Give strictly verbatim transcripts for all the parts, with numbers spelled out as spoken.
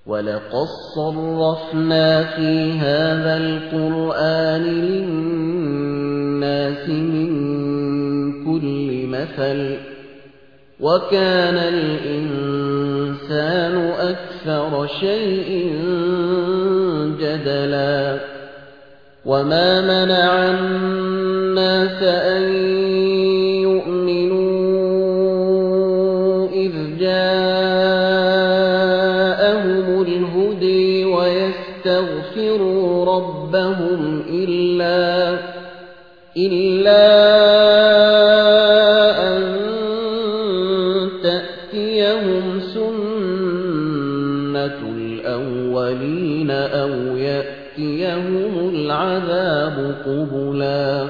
وَلَقَدْ صَرَّفْنَا فِي هَذَا الْقُرْآنِ لِلنَّاسِ مِنْ كُلِّ مَثَلٍ وَكَانَ الْإِنسَانُ أَكْثَرَ شَيْءٍ جَدَلًا وَمَا مَنَعَ النَّاسَ أَن يُؤْمِنُوا إِذْ جَاءَهُمُ الْهُدَىٰ وَيَسْتَغْفِرُوا رَبَّهُمْ إِلَّا إِلَّا أَن تَأْتِيَهُمْ سُنَّةُ الْأَوَّلِينَ أَوْ يَأْتِيَهُمُ الْعَذَابُ قُبُلًا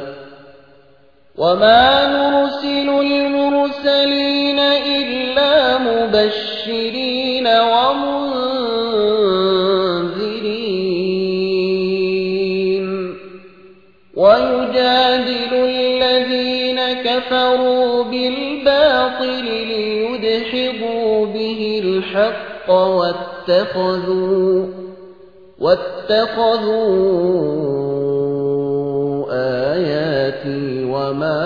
وَمَا نُرْسِلُ الْمُرْسَلِينَ إِلَّا مُبَشِّرِينَ وَمُنذِرِينَ وَيُجَادِلُ الَّذِينَ كَفَرُوا بِالْبَاطِلِ لِيُدْحِضُوا بِهِ الْحَقَّ وَاتَّخَذُوا وَاتَّخَذُوا آيَاتِي وَمَا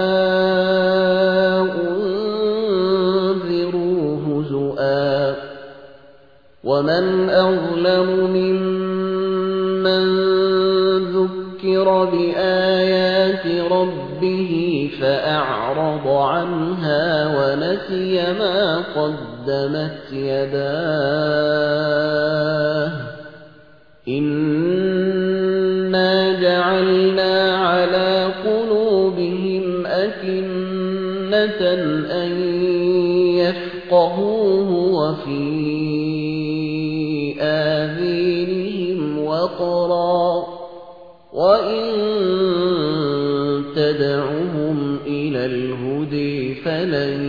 أُنذِرُوا هُزُوًا وَمَنْ أَظْلَمُ مِمَّنْ ذُكِّرَ بِآيَاتِ رَبِّهِ فَأَعْرَضَ عَنْهَا وَنَسِيَ مَا قَدَّمَتْ يَدَاهُ إِنَّا جَعَلْنَا عَلَى قُلُوبِهِمْ أَكِنَّةً أَن يَفْقَهُوهُ وَفِي آذَانِهِمْ وَقْرًا وَإِن تَدْعُهُمْ إِلَى الْهُدَىٰ فَلَن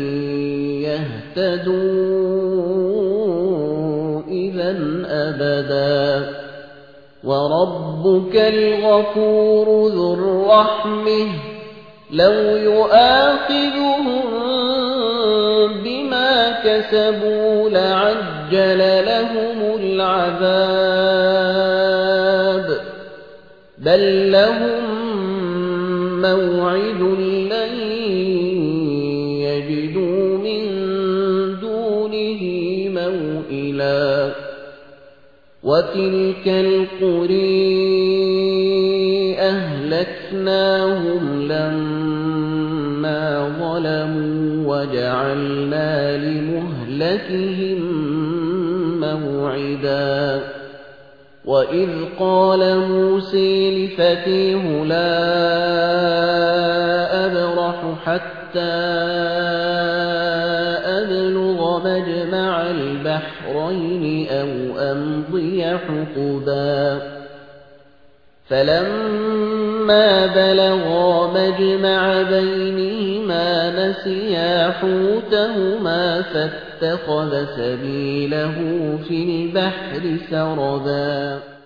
يَهْتَدُوا إِذًا أَبَدًا وَرَبُّكَ الْغَفُورُ ذُو الرَّحْمَةِ لَوْ يُؤَاخِذُهُم بِمَا كَسَبُوا لَعَجَّلَ لَهُمُ الْعَذَابَ بَل لَّهُم مَّوْعِدٌ لَّن يَجِدُوا مِن دُونِهِ مَوْئِلًا وَتِلْكَ الْقُرَىٰ أَهْلَكْنَاهُمْ لَمَّا ظَلَمُوا وَجَعَلْنَا لِمُهْلِكِهِم مَّوْعِدًا وَإِذْ قَالَ مُوسَىٰ لِفَتِيهِ لَا أَبْرَحُ حَتَّىٰ أَبْلُغَ مَجْمَعَ الْبَحْرَيْنِ أَوْ أَمْضِيَ حُقُبًا فَلَمَّا بَلَغَا مَجْمَعَ بَيْنِهِمَا نَسِيَا حُوتَهُمَا فَاتَّخَذَ سَبِيلَهُ فِي الْبَحْرِ سَرَبًا